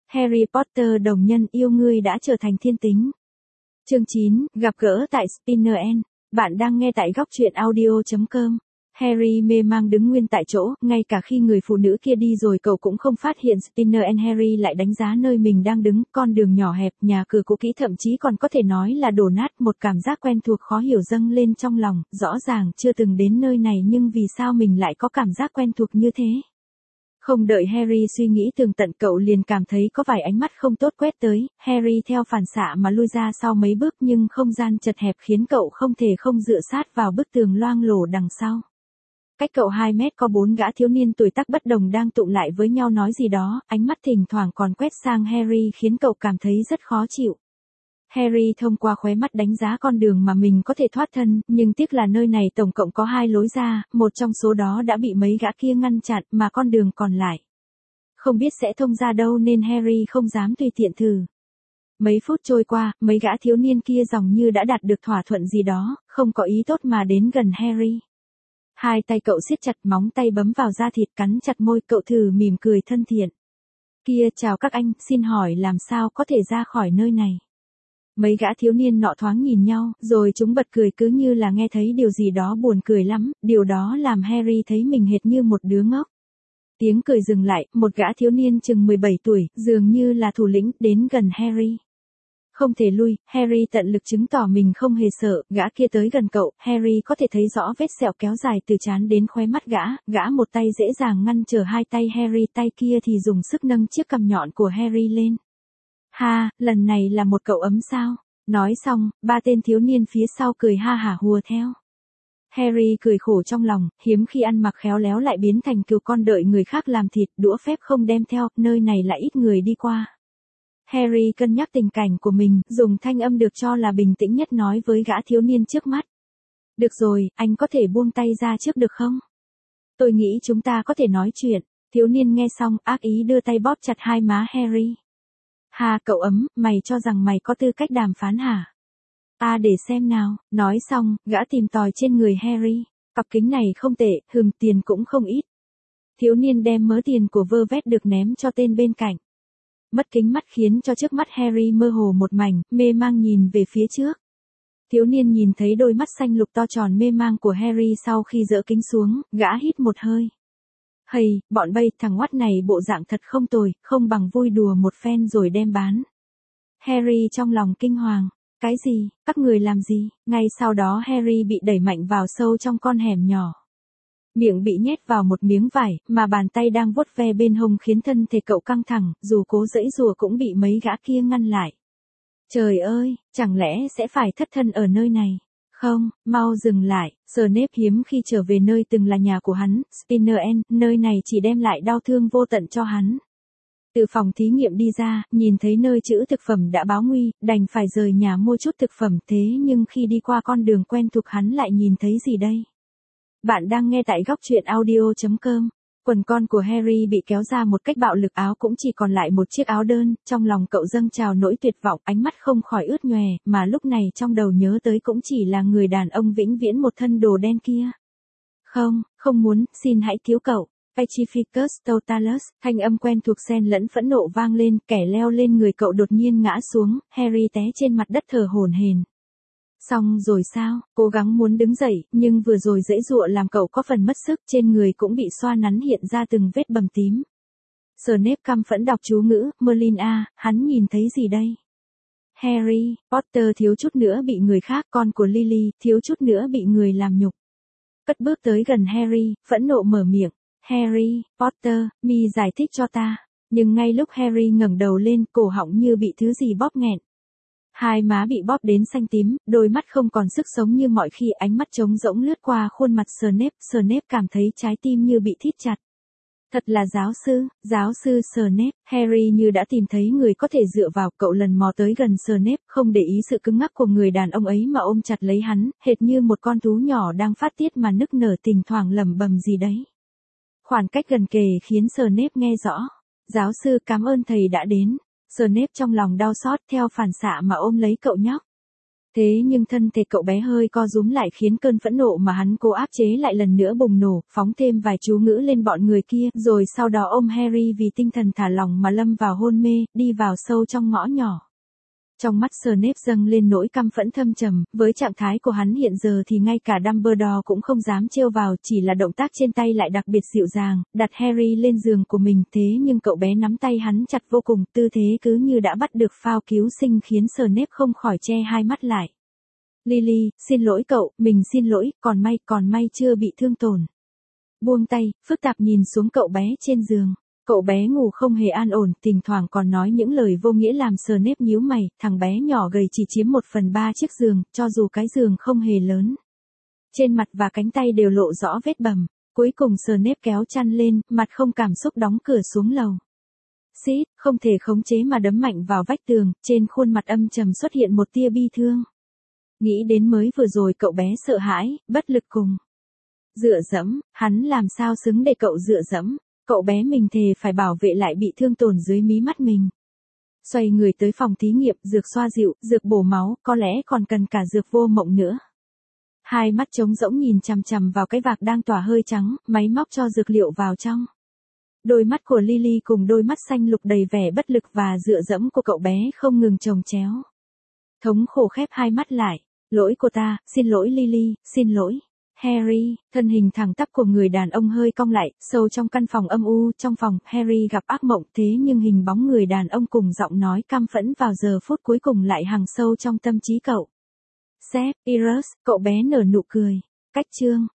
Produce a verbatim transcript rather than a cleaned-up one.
Harry Potter đồng nhân yêu ngươi đã trở thành thiên tính. Chương chín, gặp gỡ tại Spinner End. Bạn đang nghe tại góc truyện audio chấm com. Harry mê mang đứng nguyên tại chỗ, ngay cả khi người phụ nữ kia đi rồi cậu cũng không phát hiện Spinner End. Harry lại đánh giá nơi mình đang đứng, con đường nhỏ hẹp, nhà cửa cũ kỹ thậm chí còn có thể nói là đổ nát, một cảm giác quen thuộc khó hiểu dâng lên trong lòng, rõ ràng chưa từng đến nơi này nhưng vì sao mình lại có cảm giác quen thuộc như thế. Không đợi Harry suy nghĩ tường tận cậu liền cảm thấy có vài ánh mắt không tốt quét tới, Harry theo phản xạ mà lui ra sau mấy bước nhưng không gian chật hẹp khiến cậu không thể không dựa sát vào bức tường loang lổ đằng sau. Cách cậu hai mét có bốn gã thiếu niên tuổi tác bất đồng đang tụng lại với nhau nói gì đó, ánh mắt thỉnh thoảng còn quét sang Harry khiến cậu cảm thấy rất khó chịu. Harry thông qua khóe mắt đánh giá con đường mà mình có thể thoát thân, nhưng tiếc là nơi này tổng cộng có hai lối ra, một trong số đó đã bị mấy gã kia ngăn chặn mà con đường còn lại không biết sẽ thông ra đâu nên Harry không dám tùy tiện thử. Mấy phút trôi qua, mấy gã thiếu niên kia dường như đã đạt được thỏa thuận gì đó, không có ý tốt mà đến gần Harry. Hai tay cậu siết chặt, móng tay bấm vào da thịt, cắn chặt môi, cậu thử mỉm cười thân thiện. Kia, chào các anh, xin hỏi làm sao có thể ra khỏi nơi này? Mấy gã thiếu niên nọ thoáng nhìn nhau, rồi chúng bật cười cứ như là nghe thấy điều gì đó buồn cười lắm, điều đó làm Harry thấy mình hệt như một đứa ngốc. Tiếng cười dừng lại, một gã thiếu niên chừng mười bảy tuổi, dường như là thủ lĩnh, đến gần Harry. Không thể lui, Harry tận lực chứng tỏ mình không hề sợ, gã kia tới gần cậu, Harry có thể thấy rõ vết sẹo kéo dài từ trán đến khóe mắt gã, gã một tay dễ dàng ngăn trở hai tay Harry, tay kia thì dùng sức nâng chiếc cằm nhọn của Harry lên. Ha, lần này là một cậu ấm sao? Nói xong, ba tên thiếu niên phía sau cười ha hả hùa theo. Harry cười khổ trong lòng, hiếm khi ăn mặc khéo léo lại biến thành cừu con đợi người khác làm thịt, đũa phép không đem theo, nơi này lại ít người đi qua. Harry cân nhắc tình cảnh của mình, dùng thanh âm được cho là bình tĩnh nhất nói với gã thiếu niên trước mắt. Được rồi, anh có thể buông tay ra trước được không? Tôi nghĩ chúng ta có thể nói chuyện. Thiếu niên nghe xong, ác ý đưa tay bóp chặt hai má Harry. Hà, cậu ấm, mày cho rằng mày có tư cách đàm phán hả? À, để xem nào. Nói xong, gã tìm tòi trên người Harry. Cặp kính này không tệ, hừm, tiền cũng không ít. Thiếu niên đem mớ tiền của vơ vét được ném cho tên bên cạnh. Mất kính mắt khiến cho trước mắt Harry mơ hồ một mảnh, mê mang nhìn về phía trước. Thiếu niên nhìn thấy đôi mắt xanh lục to tròn mê mang của Harry sau khi dỡ kính xuống, gã hít một hơi. Hây, bọn bay, thằng ngoắt này bộ dạng thật không tồi, không bằng vui đùa một phen rồi đem bán. Harry trong lòng kinh hoàng. Cái gì, các người làm gì? Ngay sau đó Harry bị đẩy mạnh vào sâu trong con hẻm nhỏ. Miệng bị nhét vào một miếng vải, mà bàn tay đang vuốt ve bên hông khiến thân thể cậu căng thẳng, dù cố giãy giụa cũng bị mấy gã kia ngăn lại. Trời ơi, chẳng lẽ sẽ phải thất thân ở nơi này? Không, mau dừng lại, Snape hiếm khi trở về nơi từng là nhà của hắn, Spinner End, nơi này chỉ đem lại đau thương vô tận cho hắn. Từ phòng thí nghiệm đi ra, nhìn thấy nơi trữ thực phẩm đã báo nguy, đành phải rời nhà mua chút thực phẩm, thế nhưng khi đi qua con đường quen thuộc hắn lại nhìn thấy gì đây? Bạn đang nghe tại góc truyện audio chấm com. Quần con của Harry bị kéo ra một cách bạo lực, áo cũng chỉ còn lại một chiếc áo đơn, trong lòng cậu dâng trào nỗi tuyệt vọng, ánh mắt không khỏi ướt nhòe, mà lúc này trong đầu nhớ tới cũng chỉ là người đàn ông vĩnh viễn một thân đồ đen kia. Không, không muốn, xin hãy cứu cậu. Pacificus Totalus, thanh âm quen thuộc xen lẫn phẫn nộ vang lên, kẻ leo lên người cậu đột nhiên ngã xuống, Harry té trên mặt đất thở hổn hển. Xong rồi sao, cố gắng muốn đứng dậy, nhưng vừa rồi giãy giụa làm cậu có phần mất sức, trên người cũng bị xoa nắn hiện ra từng vết bầm tím. Snape căm phẫn đọc chú ngữ, Merlin à, hắn nhìn thấy gì đây? Harry Potter thiếu chút nữa bị người khác, con của Lily, thiếu chút nữa bị người làm nhục. Cất bước tới gần Harry, phẫn nộ mở miệng. Harry Potter, mi giải thích cho ta. Nhưng ngay lúc Harry ngẩng đầu lên, cổ họng như bị thứ gì bóp nghẹn. Hai má bị bóp đến xanh tím, đôi mắt không còn sức sống như mọi khi, ánh mắt trống rỗng lướt qua khuôn mặt Snape, Snape cảm thấy trái tim như bị thít chặt. Thật là giáo sư, giáo sư Snape, Harry như đã tìm thấy người có thể dựa vào, cậu lần mò tới gần Snape, không để ý sự cứng ngắc của người đàn ông ấy mà ôm chặt lấy hắn, hệt như một con thú nhỏ đang phát tiết mà nức nở thỉnh thoảng lẩm bẩm gì đấy. Khoảng cách gần kề khiến Snape nghe rõ. Giáo sư, cảm ơn thầy đã đến. Snape trong lòng đau xót theo phản xạ mà ôm lấy cậu nhóc. Thế nhưng thân thể cậu bé hơi co rúm lại khiến cơn phẫn nộ mà hắn cố áp chế lại lần nữa bùng nổ, phóng thêm vài chú ngữ lên bọn người kia, rồi sau đó ôm Harry vì tinh thần thả lỏng mà lâm vào hôn mê, đi vào sâu trong ngõ nhỏ. Trong mắt Snape dâng lên nỗi căm phẫn thâm trầm, với trạng thái của hắn hiện giờ thì ngay cả Dumbledore cũng không dám trêu vào, chỉ là động tác trên tay lại đặc biệt dịu dàng, đặt Harry lên giường của mình, thế nhưng cậu bé nắm tay hắn chặt vô cùng, tư thế cứ như đã bắt được phao cứu sinh khiến Snape không khỏi che hai mắt lại. Lily, xin lỗi cậu, mình xin lỗi, còn may, còn may chưa bị thương tổn. Buông tay, phức tạp nhìn xuống cậu bé trên giường. Cậu bé ngủ không hề an ổn, thỉnh thoảng còn nói những lời vô nghĩa làm Snape nhíu mày, thằng bé nhỏ gầy chỉ chiếm một phần ba chiếc giường, cho dù cái giường không hề lớn. Trên mặt và cánh tay đều lộ rõ vết bầm, cuối cùng Snape kéo chăn lên, mặt không cảm xúc đóng cửa xuống lầu. Xít, không thể khống chế mà đấm mạnh vào vách tường, trên khuôn mặt âm trầm xuất hiện một tia bi thương. Nghĩ đến mới vừa rồi cậu bé sợ hãi, bất lực cùng. Dựa dẫm, hắn làm sao xứng để cậu dựa dẫm. Cậu bé mình thề phải bảo vệ lại bị thương tổn dưới mí mắt mình. Xoay người tới phòng thí nghiệm, dược xoa dịu, dược bổ máu, có lẽ còn cần cả dược vô mộng nữa. Hai mắt trống rỗng nhìn chằm chằm vào cái vạc đang tỏa hơi trắng, máy móc cho dược liệu vào trong. Đôi mắt của Lily cùng đôi mắt xanh lục đầy vẻ bất lực và dựa dẫm của cậu bé không ngừng chồng chéo. Thống khổ khép hai mắt lại. Lỗi của ta, xin lỗi Lily, xin lỗi. Harry, thân hình thẳng tắp của người đàn ông hơi cong lại, sâu trong căn phòng âm u, trong phòng, Harry gặp ác mộng, thế nhưng hình bóng người đàn ông cùng giọng nói căm phẫn vào giờ phút cuối cùng lại hằn sâu trong tâm trí cậu. Severus, cậu bé nở nụ cười. Cách chương.